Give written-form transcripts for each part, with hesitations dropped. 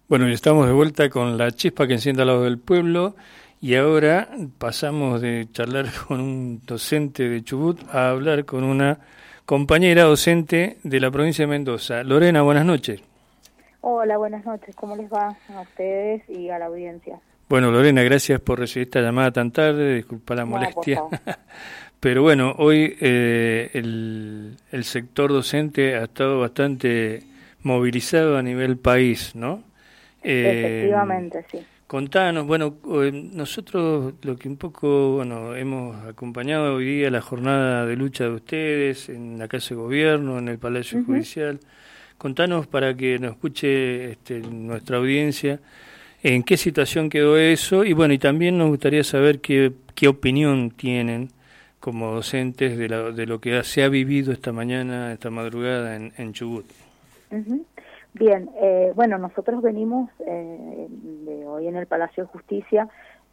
Bueno, y estamos de vuelta con la chispa que enciende al lado del pueblo y ahora pasamos de charlar con un docente de Chubut a hablar con una compañera docente de la provincia de Mendoza. Lorena, buenas noches. Hola, buenas noches. ¿Cómo les va a ustedes y a la audiencia? Bueno, Lorena, gracias por recibir esta llamada tan tarde, disculpa la No, por molestia. favor. Pero bueno, hoy el sector docente ha estado bastante movilizado a nivel país, ¿no? Efectivamente, sí. Contanos, bueno, nosotros lo que un poco, bueno, hemos acompañado hoy día la jornada de lucha de ustedes en la Casa de Gobierno, en el Palacio Ujú. Judicial. Contanos para que nos escuche nuestra audiencia en qué situación quedó eso y bueno, y también nos gustaría saber qué opinión tienen como docentes de lo que se ha vivido esta mañana, esta madrugada en Chubut. Ujú. Bien, bueno, nosotros venimos de hoy en el Palacio de Justicia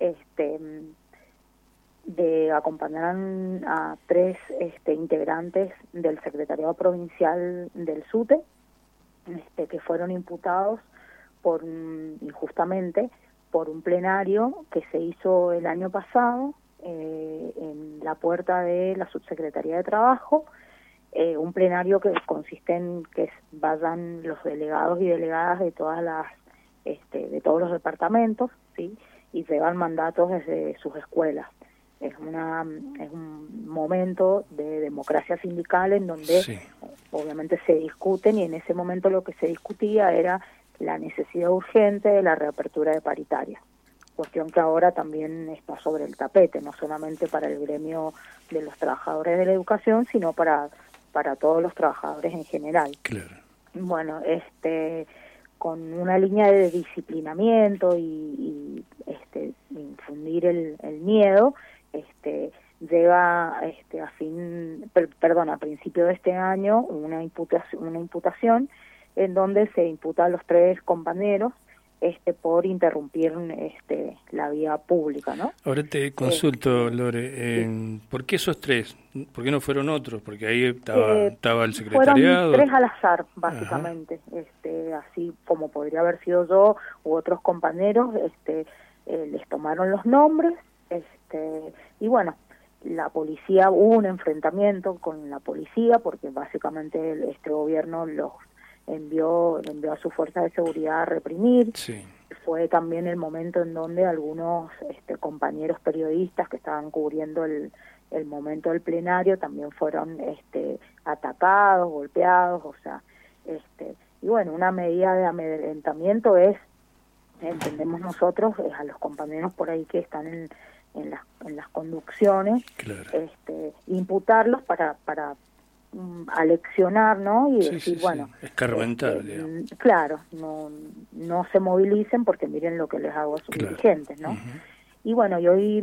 de acompañar a tres integrantes del Secretariado Provincial del SUTE, que fueron imputados injustamente por un plenario que se hizo el año pasado en la puerta de la Subsecretaría de Trabajo, un plenario que consiste en que vayan los delegados y delegadas de todas de todos los departamentos, ¿sí? Y llevan mandatos desde sus escuelas. Es un momento de democracia sindical en donde Sí, obviamente se discuten, y en ese momento lo que se discutía era la necesidad urgente de la reapertura de paritarias, cuestión que ahora también está sobre el tapete, no solamente para el gremio de los trabajadores de la educación, sino para todos los trabajadores en general. claro. Bueno, con una línea de disciplinamiento y infundir el miedo, llega a principio de este año una imputación en donde se imputa a los tres compañeros por interrumpir la vía pública, ¿no? Ahora te consulto, Lore, ¿por qué esos tres? ¿Por qué no fueron otros? Porque ahí estaba el Fueron secretariado. tres al azar, Ajá, básicamente, así como podría haber sido yo u otros compañeros, les tomaron los nombres, y bueno, hubo un enfrentamiento con la policía porque básicamente este gobierno los envió a su fuerza de seguridad a reprimir. sí, Fue también el momento en donde algunos compañeros periodistas que estaban cubriendo el momento del plenario también fueron atacados, golpeados, o sea, y bueno, una medida de amedrentamiento entendemos nosotros, es a los compañeros por ahí que están en las conducciones, claro. imputarlos para aleccionar, ¿no? Y Sí, decir, sí, sí. bueno, Escarmentar, digamos. claro, no se movilicen porque miren lo que les hago a sus Claro. dirigentes, ¿no? Ujú. Y bueno, y hoy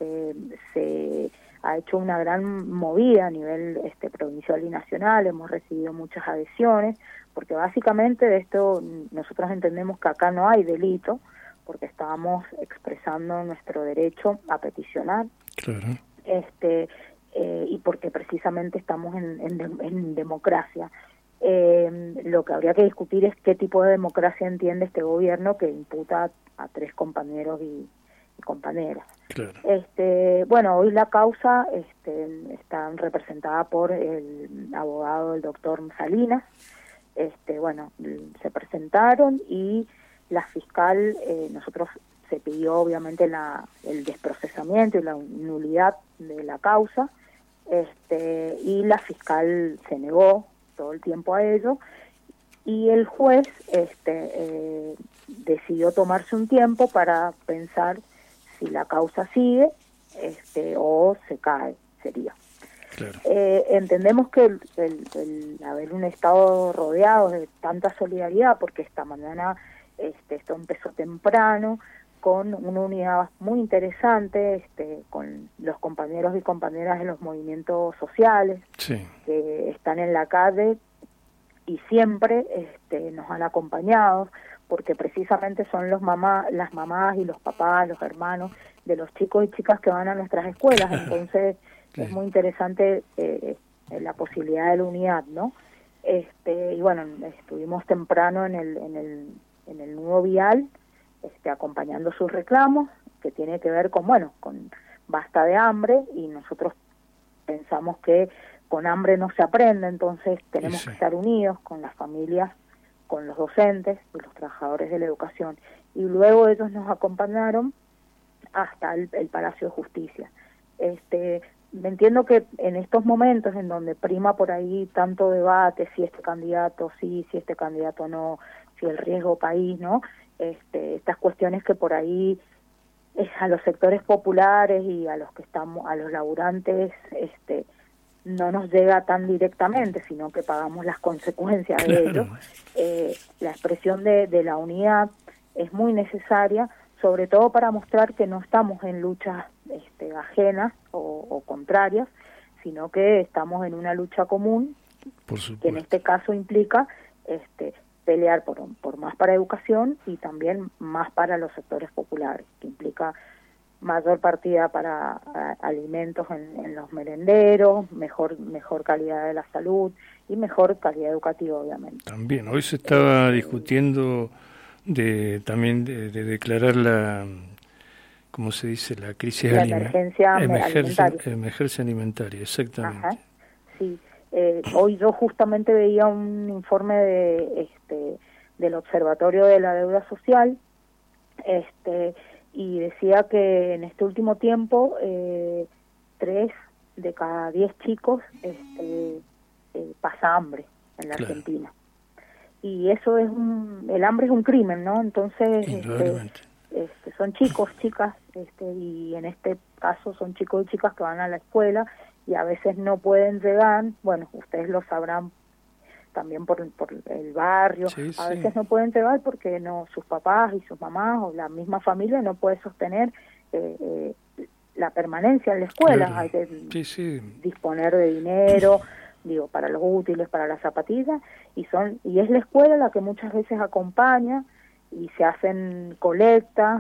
se ha hecho una gran movida a nivel provincial y nacional, hemos recibido muchas adhesiones, porque básicamente de esto nosotros entendemos que acá no hay delito, porque estábamos expresando nuestro derecho a peticionar, Claro. y porque precisamente estamos en democracia. Lo que habría que discutir es qué tipo de democracia entiende este gobierno que imputa a tres compañeros y compañeras. Claro. Bueno, hoy la causa está representada por el abogado, el doctor Salinas. Bueno, se presentaron y la fiscal, nosotros se pidió obviamente el desprocesamiento y la nulidad de la causa, y la fiscal se negó todo el tiempo a ello, y el juez decidió tomarse un tiempo para pensar si la causa sigue o se cae, sería. Claro. Entendemos que el haber un estado rodeado de tanta solidaridad, porque esta mañana esto empezó temprano, con una unidad muy interesante, con los compañeros y compañeras de los movimientos sociales Sí. que están en la calle y siempre nos han acompañado, porque precisamente son las mamás y los papás, los hermanos de los chicos y chicas que van a nuestras escuelas. Entonces es Sí. muy interesante la posibilidad de la unidad, ¿no? Y bueno, estuvimos temprano en en el nudo vial, acompañando sus reclamos, que tiene que ver con basta de hambre, y nosotros pensamos que con hambre no se aprende, entonces tenemos que estar unidos con las familias, con los docentes y los trabajadores de la educación. Y luego ellos nos acompañaron hasta el Palacio de Justicia. Me entiendo que en estos momentos en donde prima por ahí tanto debate, si este candidato sí, si este candidato no, si el riesgo país, ¿no? Estas cuestiones que por ahí a los sectores populares y a los que estamos, a los laburantes, no nos llega tan directamente, sino que pagamos las consecuencias de ello. La expresión de la unidad es muy necesaria, sobre todo para mostrar que no estamos en luchas ajenas o contrarias, sino que estamos en una lucha común, que en este caso implica pelear por más para educación y también más para los sectores populares, que implica mayor partida para alimentos en los merenderos, mejor calidad de la salud y mejor calidad educativa, obviamente. También, hoy se estaba discutiendo también de declarar ¿cómo se dice? La crisis emergencia alimentaria, exactamente. Ajá, sí. Hoy yo justamente veía un informe del Observatorio de la Deuda Social, y decía que en este último tiempo 3 de cada 10 chicos pasa hambre en la Argentina. Y eso el hambre es un crimen, ¿no? Entonces son chicos, chicas, y en este caso son chicos y chicas que van a la escuela y a veces no pueden llegar, bueno, ustedes lo sabrán también por el barrio, a veces no pueden llegar porque sus papás y sus mamás o la misma familia no puede sostener la permanencia en la escuela. Hay que disponer de dinero, para los útiles, para las zapatillas, y es la escuela la que muchas veces acompaña y se hacen colectas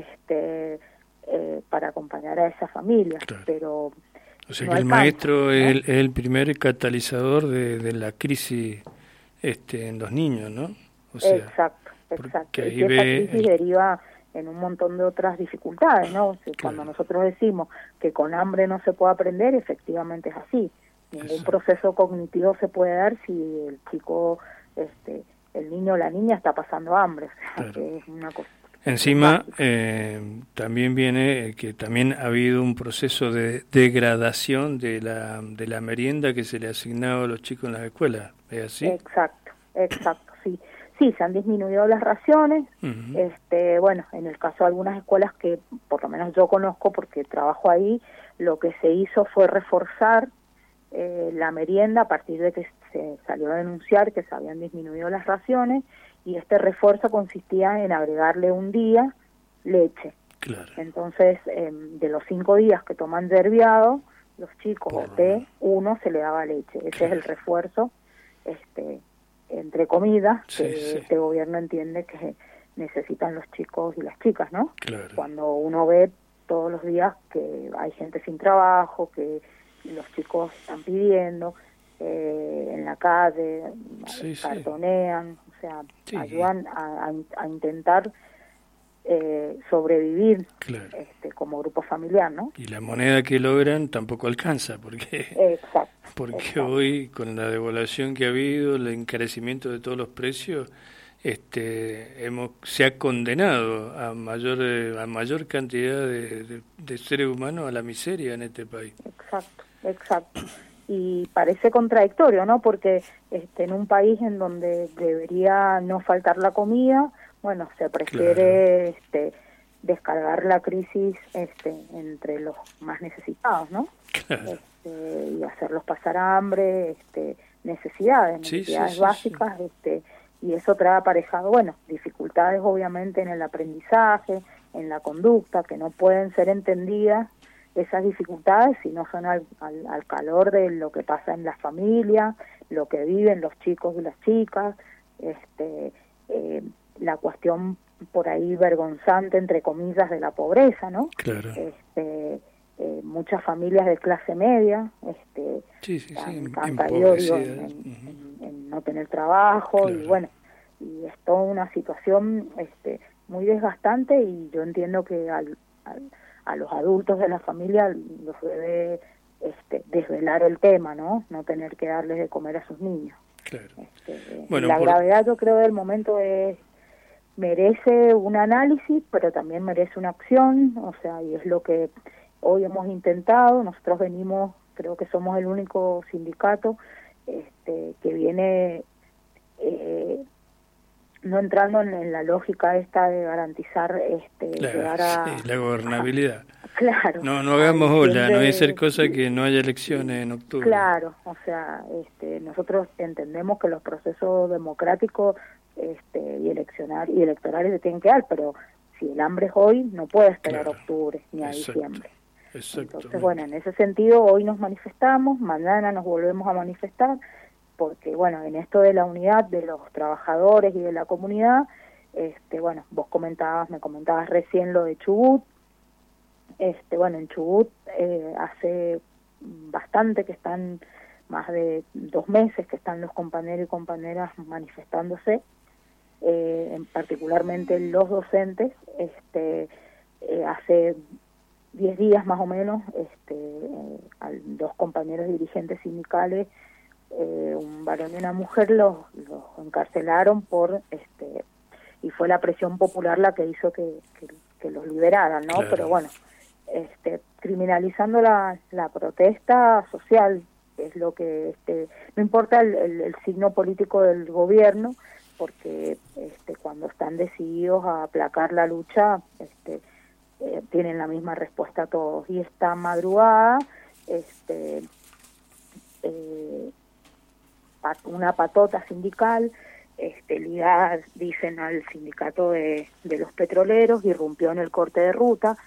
para acompañar a esas familias, pero o sea que el maestro es el primer catalizador de la crisis en los niños, ¿no? O sea, exacto. Y esa crisis deriva en un montón de otras dificultades, ¿no? O sea, cuando nosotros decimos que con hambre no se puede aprender, efectivamente es así. Ningún proceso cognitivo se puede dar si el chico, el niño o la niña está pasando hambre. O sea, que es una cosa. Encima, también viene que también ha habido un proceso de degradación de la merienda que se le asignaba a los chicos en las escuelas, ¿es así? Exacto, sí. Sí, se han disminuido las raciones. Bueno, en el caso de algunas escuelas que por lo menos yo conozco porque trabajo ahí, lo que se hizo fue reforzar la merienda a partir de que se salió a denunciar que se habían disminuido las raciones, y este refuerzo consistía en agregarle un día leche. Claro. Entonces, de los 5 días que toman yerbiado, los chicos o té, 1 se le daba leche. Ese es el refuerzo, entre comidas, que este gobierno entiende que necesitan los chicos y las chicas, ¿no? Claro. Cuando uno ve todos los días que hay gente sin trabajo, que los chicos están pidiendo en la calle, cartonean, o sea, ayudan a intentar sobrevivir como grupo familiar, ¿no? Y la moneda que logran tampoco alcanza, porque hoy con la devaluación que ha habido, el encarecimiento de todos los precios, se ha condenado a mayor cantidad de seres humanos a la miseria en este país. Exacto. Y parece contradictorio, ¿no? Porque en un país en donde debería no faltar la comida, bueno, se prefiere descargar la crisis entre los más necesitados, ¿no? Claro. Y hacerlos pasar hambre, necesidades básicas, y eso trae aparejado, bueno, dificultades obviamente en el aprendizaje, en la conducta, que no pueden ser entendidas esas dificultades si no son al calor de lo que pasa en las familias, lo que viven los chicos y las chicas, la cuestión por ahí vergonzante, entre comillas, de la pobreza, ¿no? Claro. Muchas familias de clase media han caído en no tener trabajo, y bueno, y es toda una situación muy desgastante, y yo entiendo que a los adultos de la familia los debe desvelar el tema, ¿no? No tener que darles de comer a sus niños. Claro. Bueno, la gravedad, yo creo, del momento merece un análisis, pero también merece una acción, o sea, y es lo que hoy hemos intentado. Nosotros venimos, creo que somos el único sindicato que viene no entrando en la lógica esta de garantizar llegar a la gobernabilidad. Claro. No hagamos ola, no hay ser cosa que no haya elecciones en octubre. Claro, o sea, nosotros entendemos que los procesos democráticos y electorales se tienen que dar, pero si el hambre es hoy, no puede esperar octubre ni a diciembre. Entonces, bueno, en ese sentido, hoy nos manifestamos, mañana nos volvemos a manifestar, porque, bueno, en esto de la unidad de los trabajadores y de la comunidad, bueno, me comentabas recién lo de Chubut. Bueno, en Chubut hace bastante que están, más de 2 meses que están los compañeros y compañeras manifestándose, particularmente los docentes. Hace 10 días más o menos, a 2 compañeros dirigentes sindicales, un varón y una mujer, los encarcelaron y fue la presión popular la que hizo que los liberaran, ¿no? Claro. Pero bueno, criminalizando la protesta social, es lo que no importa el signo político del gobierno, porque cuando están decididos a aplacar la lucha, tienen la misma respuesta todos. Y esta madrugada una patota sindical ligada, dicen, al sindicato de los petroleros, irrumpió en el corte de ruta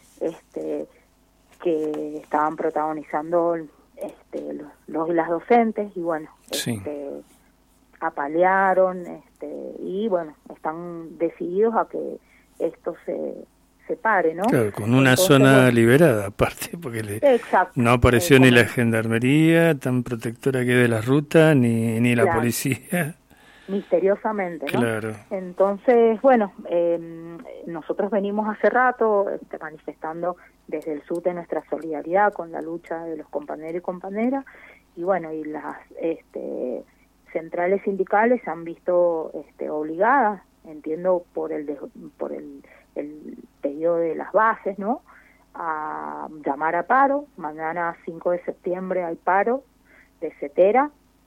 que estaban protagonizando las docentes, y bueno, sí. Apalearon, y bueno, están decididos a que esto se pare, ¿no? Claro, con una zona liberada aparte, porque no apareció ni la gendarmería tan protectora que de la ruta, ni la policía. Misteriosamente, ¿no? Claro. Entonces, bueno, nosotros venimos hace rato manifestando desde el SUTE nuestra solidaridad con la lucha de los compañeros y compañeras, y bueno, y las centrales sindicales se han visto obligadas, entiendo, por el pedido de las bases, ¿no?, a llamar a paro. Mañana 5 de septiembre hay paro de CETERA,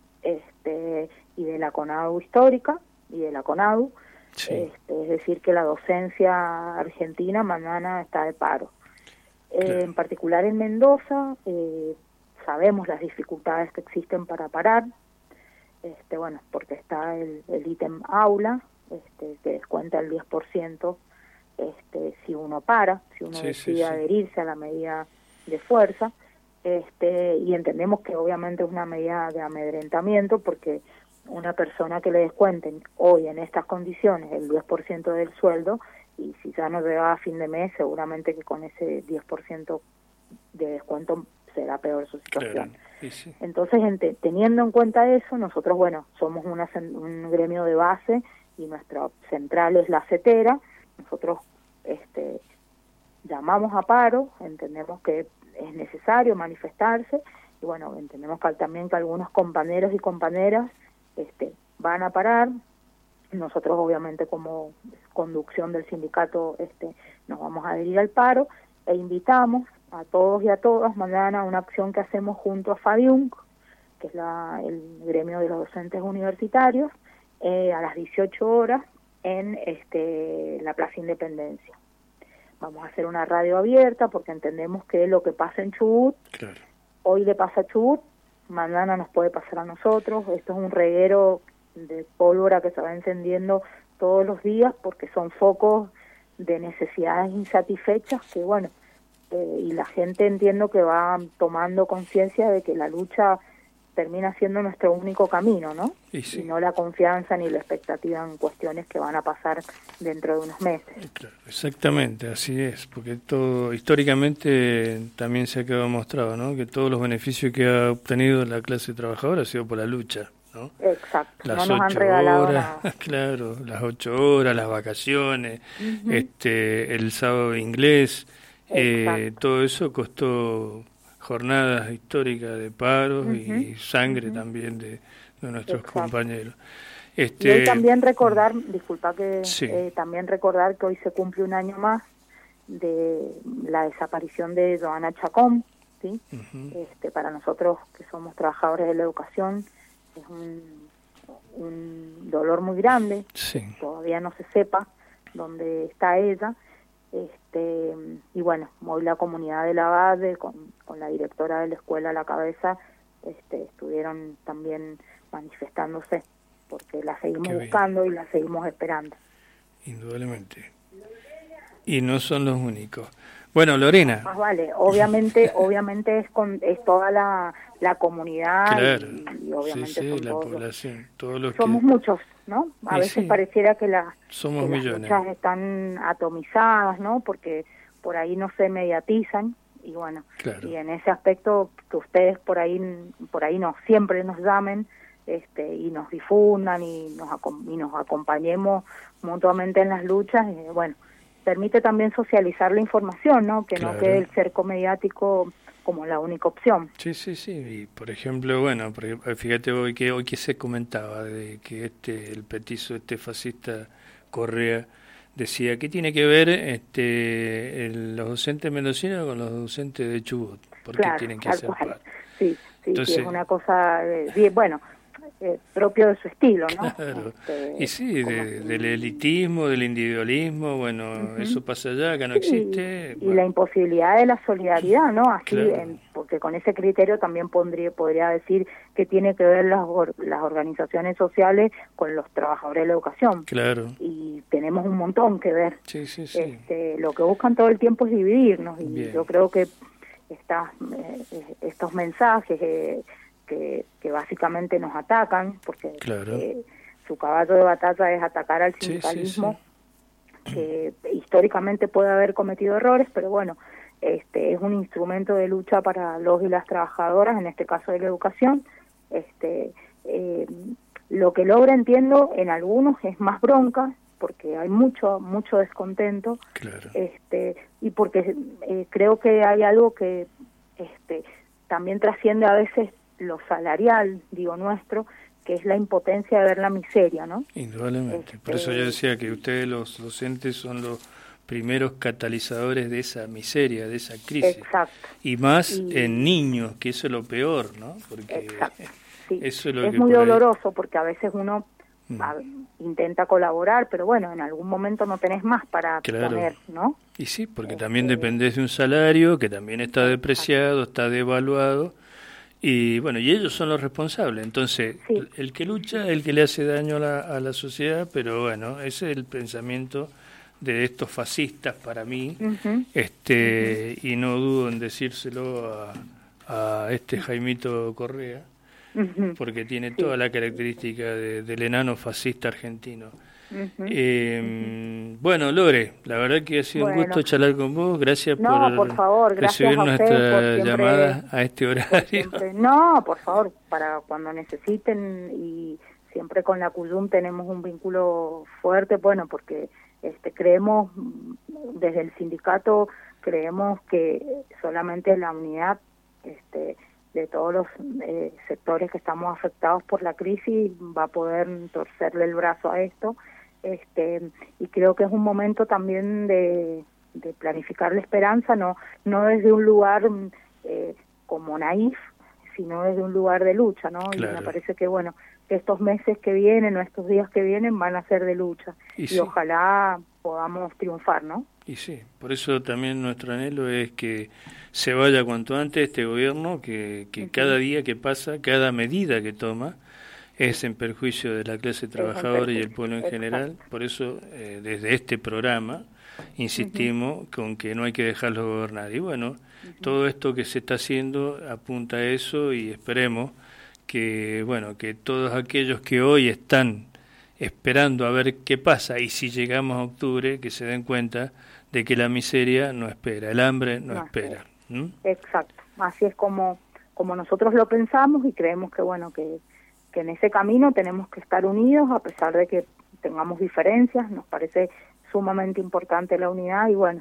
y de la CONADU histórica y de la CONADU. Sí. Es decir, que la docencia argentina mañana está de paro. Claro. En particular en Mendoza, sabemos las dificultades que existen para parar, bueno, porque está el ítem aula, que descuenta el 10% si uno decide adherirse a la medida de fuerza, y entendemos que obviamente es una medida de amedrentamiento, porque una persona que le descuenten hoy en estas condiciones el 10% del sueldo, y si ya no llega a fin de mes, seguramente que con ese 10% de descuento será peor su situación. Claro, sí. Entonces, teniendo en cuenta eso, nosotros, bueno, somos un gremio de base y nuestra central es la CETERA. Nosotros llamamos a paro, entendemos que es necesario manifestarse, y bueno, entendemos también que algunos compañeros y compañeras van a parar. Nosotros, obviamente, como conducción del sindicato, nos vamos a adherir al paro, e invitamos a todos y a todas mañana a una acción que hacemos junto a FADIUNC, que es el gremio de los docentes universitarios, a las 18 horas en la Plaza Independencia. Vamos a hacer una radio abierta, porque entendemos que lo que pasa en Chubut, claro, hoy le pasa a Chubut, mañana nos puede pasar a nosotros. Esto es un reguero de pólvora que se va encendiendo todos los días, porque son focos de necesidades insatisfechas que, bueno, y la gente, entiendo, que va tomando conciencia de que la lucha termina siendo nuestro único camino, ¿no? Y no la confianza ni la expectativa en cuestiones que van a pasar dentro de unos meses. Claro, exactamente, así es, porque todo históricamente también se ha quedado mostrado, ¿no?, que todos los beneficios que ha obtenido la clase trabajadora ha sido por la lucha, ¿no? Exacto, Las no nos han 8 regalado horas, nada. claro, las 8 horas, las vacaciones, el sábado inglés, Exacto. todo eso costó jornadas históricas de paros y sangre también de nuestros Exacto. compañeros. Y hoy también recordar, disculpa Sí, también recordar que hoy se cumple un año más de la desaparición de Joana Chacón, ¿sí? Para nosotros que somos trabajadores de la educación es un dolor muy grande, sí, todavía no se sepa dónde está ella, y bueno, hoy la comunidad de la BADE con la directora de la escuela a la cabeza estuvieron también manifestándose porque la seguimos qué bien, buscando y la seguimos esperando. indudablemente. Y no son los únicos. Bueno, Lorena. Más vale, obviamente es toda la comunidad Claro, y sí, obviamente sí, son la todos población, todos los que... somos muchos, ¿no? A Y veces sí, pareciera que somos las millones, luchas están atomizadas, ¿no? Porque por ahí no se mediatizan y bueno, claro, y en ese aspecto que ustedes por ahí no siempre nos llamen y nos difundan y nos acompañemos mutuamente en las luchas, bueno, permite también socializar la información, ¿no? Que no quede claro. el cerco mediático como la única opción. Sí, sí, sí. Y por ejemplo, bueno, fíjate hoy que se comentaba de que el petizo, fascista Correa, decía que tiene que ver los docentes mendocinos con los docentes de Chubut, porque Claro, tienen que tal hacer cual. paro. Sí, es Entonces, una cosa bien, bueno, propio de su estilo, ¿no? claro, y sí, Como del elitismo, del individualismo, bueno, eso pasa allá, acá no sí, existe, y la bueno, imposibilidad de la solidaridad, ¿no? Así, claro, porque con ese criterio también podría decir que tiene que ver las organizaciones sociales con los trabajadores de la educación. claro, Y tenemos un montón que ver. sí, sí, sí, Lo que buscan todo el tiempo es dividirnos y yo bien, creo que estos mensajes que básicamente nos atacan, porque claro, su caballo de batalla es atacar al sí, sí, sí, sindicalismo, que históricamente puede haber cometido errores, pero bueno, es un instrumento de lucha para los y las trabajadoras, en este caso de la educación. Lo que logra, entiendo, en algunos es más bronca, porque hay mucho descontento, claro. y porque creo que hay algo que también trasciende a veces lo salarial, digo nuestro, que es la impotencia de ver la miseria, ¿no? Indudablemente. Por eso yo decía que ustedes los docentes son los primeros catalizadores de esa miseria, de esa crisis. Exacto. Y más en niños, que eso es lo peor, ¿no? Porque Exacto. Sí. eso es lo Es que muy por ahí... doloroso porque a veces uno intenta colaborar, pero bueno, en algún momento no tenés más para Claro. poner, ¿no? Y sí, porque también dependés de un salario que también está depreciado, está devaluado. Y bueno, y ellos son los responsables. Entonces, Sí. el que lucha es el que le hace daño a la sociedad, pero bueno, ese es el pensamiento de estos fascistas para mí, y no dudo en decírselo a Jaimito Correa, porque tiene toda la característica del enano fascista argentino. Bueno, Lore, la verdad que ha sido un gusto charlar con vos. Gracias por favor, gracias recibir a ustedes por nuestra siempre, llamada a este horario. No, por favor, para cuando necesiten, y siempre con la CUYUM tenemos un vínculo fuerte, bueno, porque creemos, desde el sindicato, creemos que solamente la unidad de todos los sectores que estamos afectados por la crisis va a poder torcerle el brazo a esto. Y creo que es un momento también de planificar la esperanza, no desde un lugar como naif, sino desde un lugar de lucha, ¿no? Claro. Y me parece que, bueno, que estos meses que vienen o estos días que vienen van a ser de lucha y sí. Ojalá podamos triunfar, ¿no? Y sí, por eso también nuestro anhelo es que se vaya cuanto antes este gobierno, que cada día que pasa, cada medida que toma, es en perjuicio de la clase trabajadora y el pueblo en general. Por eso, desde este programa, insistimos con que no hay que dejarlos gobernar. Y bueno, todo esto que se está haciendo apunta a eso y esperemos que, bueno, que todos aquellos que hoy están esperando a ver qué pasa y si llegamos a octubre, que se den cuenta de que la miseria no espera, el hambre no espera. Exacto, así es como nosotros lo pensamos y creemos que, bueno, que que en ese camino tenemos que estar unidos a pesar de que tengamos diferencias. Nos parece sumamente importante la unidad y bueno,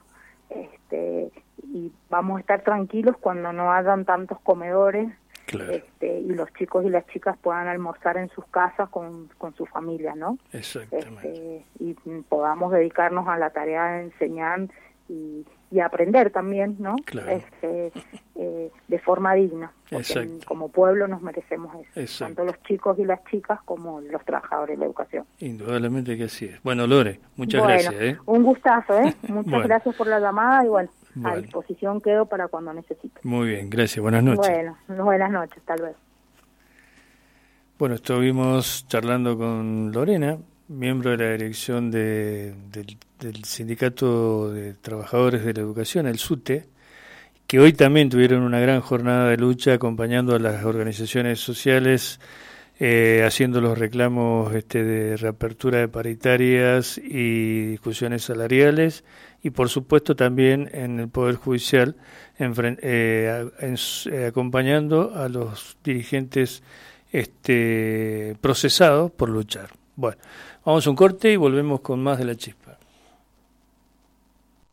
y vamos a estar tranquilos cuando no hayan tantos comedores. Claro. Y los chicos y las chicas puedan almorzar en sus casas con su familia, ¿no? Exactamente. Y podamos dedicarnos a la tarea de enseñar y aprender también, ¿no? Claro. De forma digna, porque como pueblo nos merecemos eso, tanto los chicos y las chicas como los trabajadores de la educación. Indudablemente que así es. Bueno, Lore, muchas gracias. Un gustazo, muchas bueno. gracias por la llamada y a disposición quedo para cuando necesite. Muy bien, gracias, buenas noches. Buenas noches, tal vez. Bueno, estuvimos charlando con Lorena, miembro de la dirección del Sindicato de Trabajadores de la Educación, el SUTE, que hoy también tuvieron una gran jornada de lucha acompañando a las organizaciones sociales, haciendo los reclamos de reapertura de paritarias y discusiones salariales, y por supuesto también en el Poder Judicial, acompañando a los dirigentes procesados por luchar. Bueno, vamos a un corte y volvemos con más de La Chispa.